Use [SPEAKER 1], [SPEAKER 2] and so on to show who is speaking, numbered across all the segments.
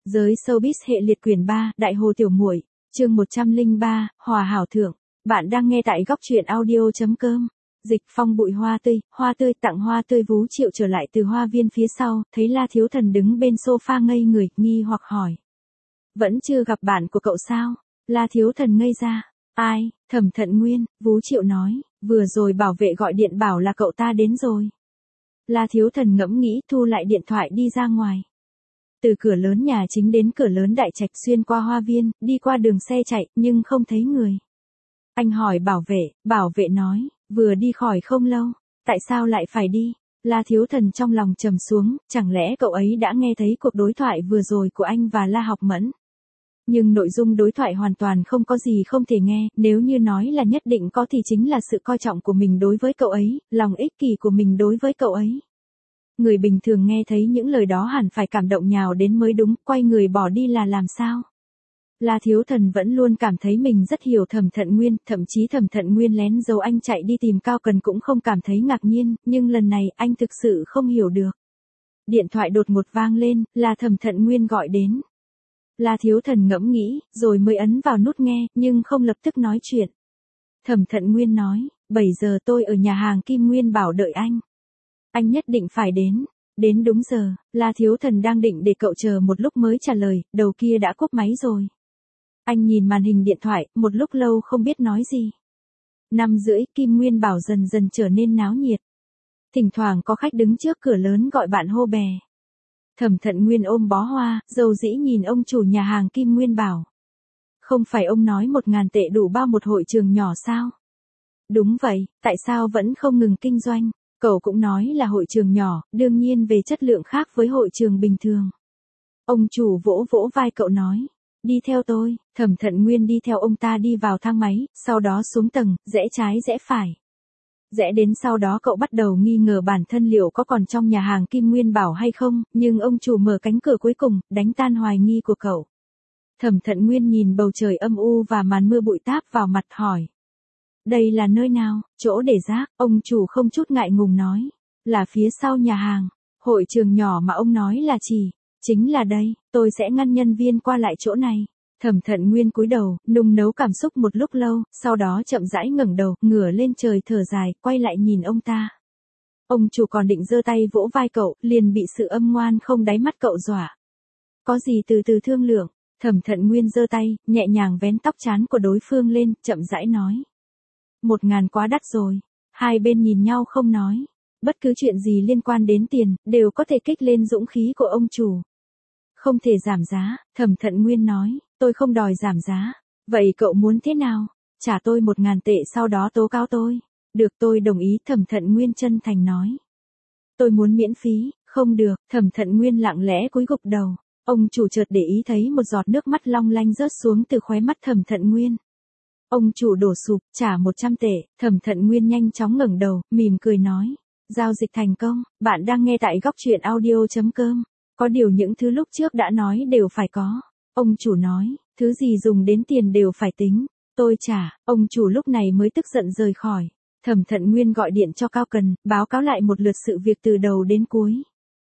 [SPEAKER 1] Giới showbiz hệ liệt quyển 3, Đại Hồ Tiểu Muội, chương 103, Hòa Hảo Thượng. Bạn đang nghe tại góc truyện audio.com. Dịch Phong bụi hoa tươi tặng hoa tươi. Vú Triệu trở lại từ hoa viên phía sau, thấy La Thiếu Thần đứng bên sofa ngây người, nghi hoặc hỏi. Vẫn chưa gặp bạn của cậu sao? La Thiếu Thần ngây ra. Ai? Thẩm Thận Nguyên, Vú Triệu nói, vừa rồi bảo vệ gọi điện bảo là cậu ta đến rồi. La Thiếu Thần ngẫm nghĩ thu lại điện thoại đi ra ngoài. Từ cửa lớn nhà chính đến cửa lớn đại trạch xuyên qua hoa viên, đi qua đường xe chạy, nhưng không thấy người. Anh hỏi bảo vệ nói, vừa đi khỏi không lâu, tại sao lại phải đi? La Thiếu Thần trong lòng trầm xuống, chẳng lẽ cậu ấy đã nghe thấy cuộc đối thoại vừa rồi của anh và La Học Mẫn? Nhưng nội dung đối thoại hoàn toàn không có gì không thể nghe, nếu như nói là nhất định có thì chính là sự coi trọng của mình đối với cậu ấy, lòng ích kỷ của mình đối với cậu ấy. Người bình thường nghe thấy những lời đó hẳn phải cảm động nhào đến mới đúng, quay người bỏ đi là làm sao? La Thiếu Thần vẫn luôn cảm thấy mình rất hiểu Thẩm Thận Nguyên, thậm chí Thẩm Thận Nguyên lén giấu anh chạy đi tìm Cao Cần cũng không cảm thấy ngạc nhiên, nhưng lần này anh thực sự không hiểu được. Điện thoại đột ngột vang lên, là Thẩm Thận Nguyên gọi đến. La Thiếu Thần ngẫm nghĩ, rồi mới ấn vào nút nghe, nhưng không lập tức nói chuyện. Thẩm Thận Nguyên nói, 7 giờ tôi ở nhà hàng Kim Nguyên Bảo đợi anh. Anh nhất định phải đến. Đến đúng giờ, La Thiếu Thần đang định để cậu chờ một lúc mới trả lời, đầu kia đã cúp máy rồi. Anh nhìn màn hình điện thoại, một lúc lâu không biết nói gì. 5:30, Kim Nguyên Bảo dần dần trở nên náo nhiệt. Thỉnh thoảng có khách đứng trước cửa lớn gọi bạn hô bè. Thẩm Thận Nguyên ôm bó hoa, dầu dĩ nhìn ông chủ nhà hàng Kim Nguyên Bảo. Không phải ông nói 1.000 tệ đủ bao một hội trường nhỏ sao? Đúng vậy, tại sao vẫn không ngừng kinh doanh? Cậu cũng nói là hội trường nhỏ, đương nhiên về chất lượng khác với hội trường bình thường. Ông chủ vỗ vỗ vai cậu nói, đi theo tôi. Thẩm Thận Nguyên đi theo ông ta đi vào thang máy, sau đó xuống tầng, rẽ trái rẽ phải. Rẽ đến sau đó cậu bắt đầu nghi ngờ bản thân liệu có còn trong nhà hàng Kim Nguyên Bảo hay không, nhưng ông chủ mở cánh cửa cuối cùng, đánh tan hoài nghi của cậu. Thẩm Thận Nguyên nhìn bầu trời âm u và màn mưa bụi táp vào mặt hỏi. Đây là nơi nào? Chỗ để rác, ông chủ không chút ngại ngùng nói. Là phía sau nhà hàng. Hội trường nhỏ mà ông nói là chính là đây, tôi sẽ ngăn nhân viên qua lại chỗ này. Thẩm Thận Nguyên cúi đầu, nung nấu cảm xúc một lúc lâu, sau đó chậm rãi ngẩng đầu, ngửa lên trời thở dài, quay lại nhìn ông ta. Ông chủ còn định giơ tay vỗ vai cậu, liền bị sự âm ngoan không đáy mắt cậu dọa. Có gì từ từ thương lượng. Thẩm Thận Nguyên giơ tay, nhẹ nhàng vén tóc trán của đối phương lên, chậm rãi nói. 1.000 quá đắt rồi. Hai bên nhìn nhau không nói. Bất cứ chuyện gì liên quan đến tiền, đều có thể kích lên dũng khí của ông chủ. Không thể giảm giá, Thẩm Thận Nguyên nói, tôi không đòi giảm giá. Vậy cậu muốn thế nào? Trả tôi 1.000 tệ sau đó tố cáo tôi. Được, tôi đồng ý, Thẩm Thận Nguyên chân thành nói. Tôi muốn miễn phí. Không được, Thẩm Thận Nguyên lặng lẽ cúi gục đầu. Ông chủ chợt để ý thấy một giọt nước mắt long lanh rớt xuống từ khóe mắt Thẩm Thận Nguyên. Ông chủ đổ sụp, trả 100 tệ, Thẩm Thận Nguyên nhanh chóng ngẩng đầu, mỉm cười nói. Giao dịch thành công, bạn đang nghe tại góc truyện audio.com. Có điều những thứ lúc trước đã nói đều phải có. Ông chủ nói, thứ gì dùng đến tiền đều phải tính. Tôi trả, ông chủ lúc này mới tức giận rời khỏi. Thẩm Thận Nguyên gọi điện cho Cao Cần, báo cáo lại một lượt sự việc từ đầu đến cuối.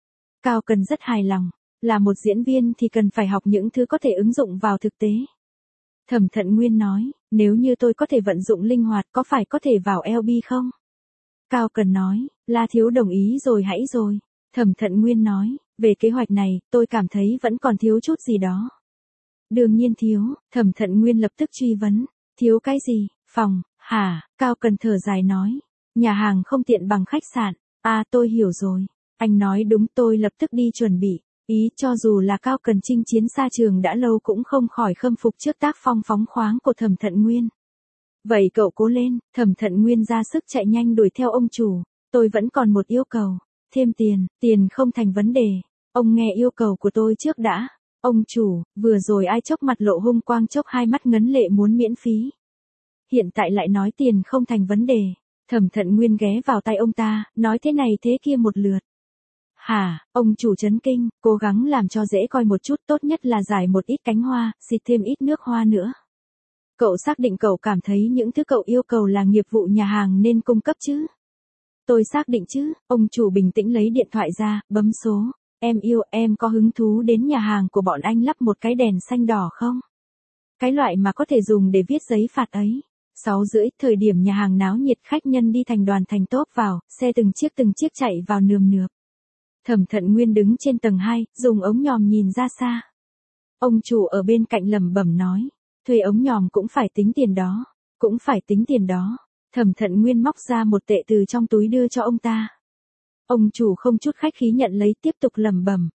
[SPEAKER 1] Cao Cần rất hài lòng. Là một diễn viên thì cần phải học những thứ có thể ứng dụng vào thực tế. Thẩm Thận Nguyên nói, nếu như tôi có thể vận dụng linh hoạt có phải có thể vào LB không? Cao Cần nói, La Thiếu đồng ý rồi hãy rồi. Thẩm Thận Nguyên nói, về kế hoạch này, tôi cảm thấy vẫn còn thiếu chút gì đó. Đương nhiên thiếu, Thẩm Thận Nguyên lập tức truy vấn, thiếu cái gì? Phòng, hả? Cao Cần thở dài nói, nhà hàng không tiện bằng khách sạn. À tôi hiểu rồi. Anh nói đúng, tôi lập tức đi chuẩn bị. Ý cho dù là Cao Cần chinh chiến xa trường đã lâu cũng không khỏi khâm phục trước tác phong phóng khoáng của Thẩm Thận Nguyên. Vậy cậu cố lên, Thẩm Thận Nguyên ra sức chạy nhanh đuổi theo ông chủ. Tôi vẫn còn một yêu cầu. Thêm tiền không thành vấn đề. Ông nghe yêu cầu của tôi trước đã. Ông chủ, vừa rồi ai chốc mặt lộ hung quang chốc hai mắt ngấn lệ muốn miễn phí. Hiện tại lại nói tiền không thành vấn đề. Thẩm Thận Nguyên ghé vào tay ông ta, nói thế này thế kia một lượt. Hả, ông chủ chấn kinh, cố gắng làm cho dễ coi một chút, tốt nhất là giải một ít cánh hoa, xịt thêm ít nước hoa nữa. Cậu xác định cậu cảm thấy những thứ cậu yêu cầu là nghiệp vụ nhà hàng nên cung cấp chứ? Tôi xác định chứ, ông chủ bình tĩnh lấy điện thoại ra, bấm số. Em yêu, em có hứng thú đến nhà hàng của bọn anh lắp một cái đèn xanh đỏ không? Cái loại mà có thể dùng để viết giấy phạt ấy. 6:30, thời điểm nhà hàng náo nhiệt, khách nhân đi thành đoàn thành tốp vào, xe từng chiếc chạy vào nườm nượp. Thẩm Thận Nguyên đứng trên tầng 2, dùng ống nhòm nhìn ra xa. Ông chủ ở bên cạnh lẩm bẩm nói, thuê ống nhòm cũng phải tính tiền đó, cũng phải tính tiền đó. Thẩm Thận Nguyên móc ra 1 tệ từ trong túi đưa cho ông ta. Ông chủ không chút khách khí nhận lấy, tiếp tục lẩm bẩm.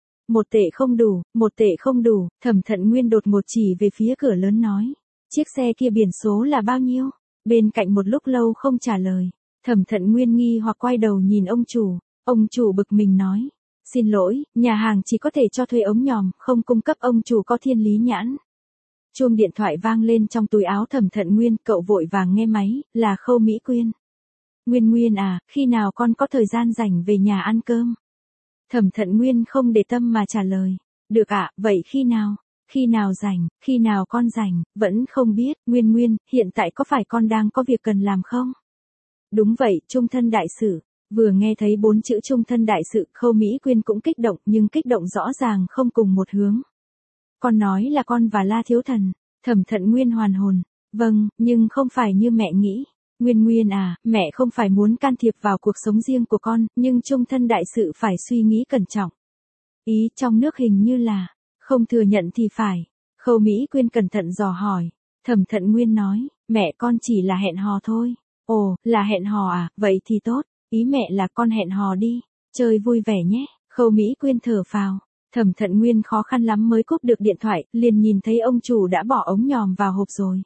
[SPEAKER 1] 1 tệ không đủ, 1 tệ không đủ. Thẩm Thận Nguyên đột ngột chỉ về phía cửa lớn nói, chiếc xe kia biển số là bao nhiêu? Bên cạnh một lúc lâu không trả lời. Thẩm Thận Nguyên nghi hoặc quay đầu nhìn ông chủ bực mình nói, xin lỗi, nhà hàng chỉ có thể cho thuê ống nhòm, không cung cấp. Ông chủ có thiên lý nhãn. Chuông điện thoại vang lên trong túi áo Thẩm Thận Nguyên, cậu vội vàng nghe máy, là Khâu Mỹ Quyên. Nguyên à, khi nào con có thời gian rảnh về nhà ăn cơm? Thẩm Thận Nguyên không để tâm mà trả lời, được ạ, vậy khi nào rảnh, khi nào con rảnh, vẫn không biết. Nguyên, hiện tại có phải con đang có việc cần làm không? Đúng vậy, chung thân đại sự. Vừa nghe thấy 4 chữ chung thân đại sự, Khâu Mỹ Quyên cũng kích động, nhưng kích động rõ ràng không cùng một hướng. Con nói là con và La Thiếu Thần. Thẩm Thận Nguyên hoàn hồn. Vâng, nhưng không phải như mẹ nghĩ. Nguyên à, mẹ không phải muốn can thiệp vào cuộc sống riêng của con, nhưng chung thân đại sự phải suy nghĩ cẩn trọng. Ý trong nước hình như là, không thừa nhận thì phải. Khâu Mỹ Quyên cẩn thận dò hỏi. Thẩm Thận Nguyên nói, mẹ con chỉ là hẹn hò thôi. Ồ, là hẹn hò à, vậy thì tốt. Ý mẹ là con hẹn hò đi, chơi vui vẻ nhé. Khâu Mỹ Quyên thở phào. Thẩm Thận Nguyên khó khăn lắm mới cúp được điện thoại, liền nhìn thấy ông chủ đã bỏ ống nhòm vào hộp rồi.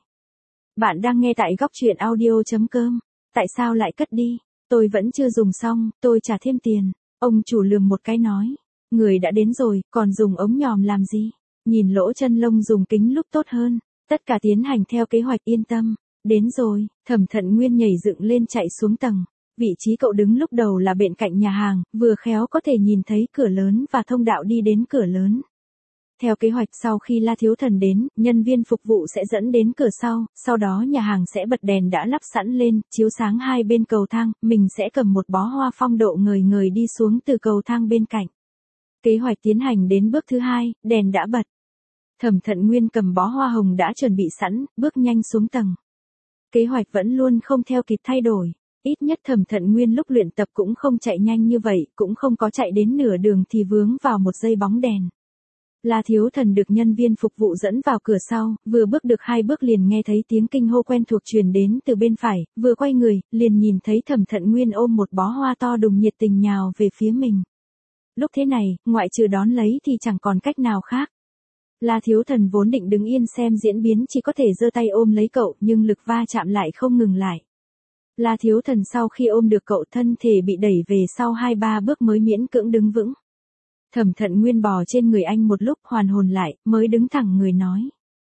[SPEAKER 1] Bạn đang nghe tại góc truyện audio.com. Tại sao lại cất đi? Tôi vẫn chưa dùng xong, tôi trả thêm tiền. Ông chủ lườm một cái nói. Người đã đến rồi, còn dùng ống nhòm làm gì? Nhìn lỗ chân lông dùng kính lúp tốt hơn. Tất cả tiến hành theo kế hoạch, yên tâm. Đến rồi, Thẩm Thận Nguyên nhảy dựng lên chạy xuống tầng. Vị trí cậu đứng lúc đầu là bên cạnh nhà hàng, vừa khéo có thể nhìn thấy cửa lớn và thông đạo đi đến cửa lớn. Theo kế hoạch, sau khi La Thiếu Thần đến, nhân viên phục vụ sẽ dẫn đến cửa sau đó nhà hàng sẽ bật đèn đã lắp sẵn lên, chiếu sáng hai bên cầu thang, mình sẽ cầm một bó hoa phong độ ngời đi xuống từ cầu thang bên cạnh. Kế hoạch tiến hành đến bước thứ 2, đèn đã bật. Thẩm Thận Nguyên cầm bó hoa hồng đã chuẩn bị sẵn, bước nhanh xuống tầng. Kế hoạch vẫn luôn không theo kịp thay đổi. Ít nhất Thẩm Thận Nguyên lúc luyện tập cũng không chạy nhanh như vậy, cũng không có chạy đến nửa đường thì vướng vào một dây bóng đèn. La Thiếu Thần được nhân viên phục vụ dẫn vào cửa sau, vừa bước được 2 bước liền nghe thấy tiếng kinh hô quen thuộc truyền đến từ bên phải, vừa quay người, liền nhìn thấy Thẩm Thận Nguyên ôm một bó hoa to đùng nhiệt tình nhào về phía mình. Lúc thế này, ngoại trừ đón lấy thì chẳng còn cách nào khác. La Thiếu Thần vốn định đứng yên xem diễn biến, chỉ có thể giơ tay ôm lấy cậu, nhưng lực va chạm lại không ngừng lại. La Thiếu Thần sau khi ôm được cậu, thân thể bị đẩy về sau 2-3 bước mới miễn cưỡng đứng vững. Thẩm Thận Nguyên bò trên người anh một lúc, hoàn hồn lại, mới đứng thẳng người nói.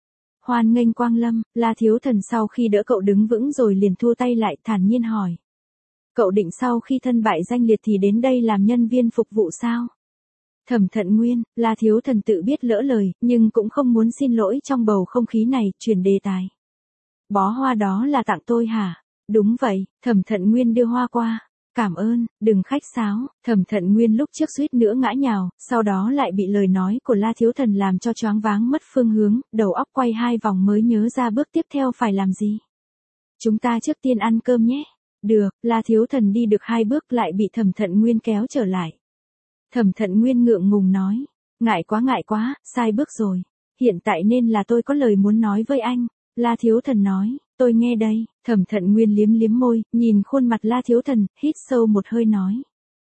[SPEAKER 1] Hoan nghênh quang lâm. La Thiếu Thần sau khi đỡ cậu đứng vững rồi liền thua tay lại, thản nhiên hỏi. Cậu định sau khi thân bại danh liệt thì đến đây làm nhân viên phục vụ sao? Thẩm Thận Nguyên. La Thiếu Thần tự biết lỡ lời, nhưng cũng không muốn xin lỗi trong bầu không khí này, chuyển đề tài. Bó hoa đó là tặng tôi hả? Đúng vậy. Thẩm Thận Nguyên đưa hoa qua. Cảm ơn, đừng khách sáo. Thẩm Thận Nguyên lúc trước suýt nữa ngã nhào, sau đó lại bị lời nói của La Thiếu Thần làm cho choáng váng mất phương hướng, đầu óc quay 2 vòng mới nhớ ra bước tiếp theo phải làm gì. Chúng ta trước tiên ăn cơm nhé. Được. La Thiếu Thần đi được 2 bước lại bị Thẩm Thận Nguyên kéo trở lại. Thẩm Thận Nguyên ngượng ngùng nói. Ngại quá, sai bước rồi. Hiện tại nên là tôi có lời muốn nói với anh. La Thiếu Thần nói. Tôi nghe đây. Thẩm Thận Nguyên liếm môi, nhìn khuôn mặt La Thiếu Thần, hít sâu một hơi nói.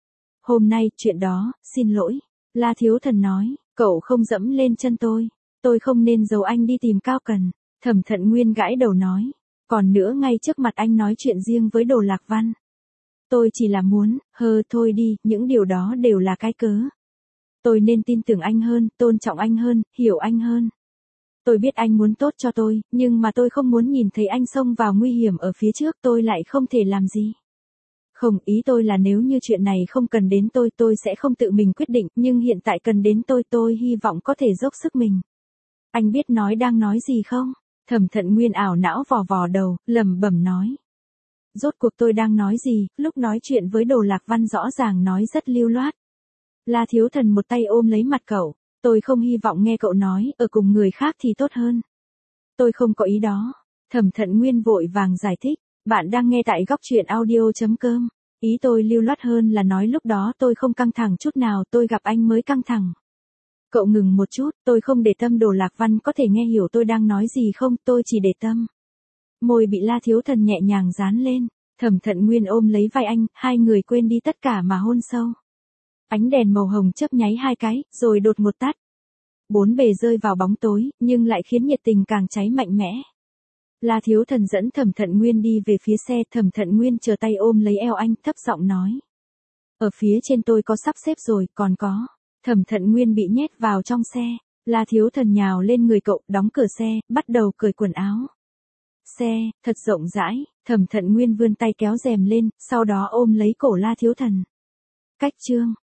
[SPEAKER 1] Hôm nay, chuyện đó, xin lỗi. La Thiếu Thần nói, cậu không dẫm lên chân tôi không nên giấu anh đi tìm Cao Cần. Thẩm Thận Nguyên gãi đầu nói. Còn nữa, ngay trước mặt anh nói chuyện riêng với Đồ Lạc Văn. Tôi chỉ là muốn, thôi đi, những điều đó đều là cái cớ. Tôi nên tin tưởng anh hơn, tôn trọng anh hơn, hiểu anh hơn. Tôi biết anh muốn tốt cho tôi, nhưng mà tôi không muốn nhìn thấy anh xông vào nguy hiểm ở phía trước, tôi lại không thể làm gì. Không, ý tôi là nếu như chuyện này không cần đến tôi sẽ không tự mình quyết định, nhưng hiện tại cần đến tôi hy vọng có thể dốc sức mình. Anh biết đang nói gì không? Thẩm Thận Nguyên ảo não vò đầu, lẩm bẩm nói. Rốt cuộc tôi đang nói gì? Lúc nói chuyện với Đồ Lạc Văn rõ ràng nói rất lưu loát. La Thiếu Thần một tay ôm lấy mặt cậu, tôi không hy vọng nghe cậu nói, ở cùng người khác thì tốt hơn. Tôi không có ý đó. Thẩm Thận Nguyên vội vàng giải thích, bạn đang nghe tại góc truyện audio.com. Ý tôi lưu loát hơn là nói lúc đó tôi không căng thẳng chút nào, tôi gặp anh mới căng thẳng. Cậu ngừng một chút, tôi không để tâm Đồ Lạc Văn có thể nghe hiểu tôi đang nói gì không, tôi chỉ để tâm. Môi bị La Thiếu Thần nhẹ nhàng dán lên, Thẩm Thận Nguyên ôm lấy vai anh, hai người quên đi tất cả mà hôn sâu. Ánh đèn màu hồng chớp nháy hai cái, rồi đột ngột tắt. Bốn bề rơi vào bóng tối, nhưng lại khiến nhiệt tình càng cháy mạnh mẽ. La Thiếu Thần dẫn Thẩm Thận Nguyên đi về phía xe, Thẩm Thận Nguyên chờ tay ôm lấy eo anh, thấp giọng nói. Ở phía trên tôi có sắp xếp rồi, còn có. Thẩm Thận Nguyên bị nhét vào trong xe, La Thiếu Thần nhào lên người cậu, đóng cửa xe, bắt đầu cởi quần áo. Xe, thật rộng rãi, Thẩm Thận Nguyên vươn tay kéo rèm lên, sau đó ôm lấy cổ La Thiếu Thần. Cách chương.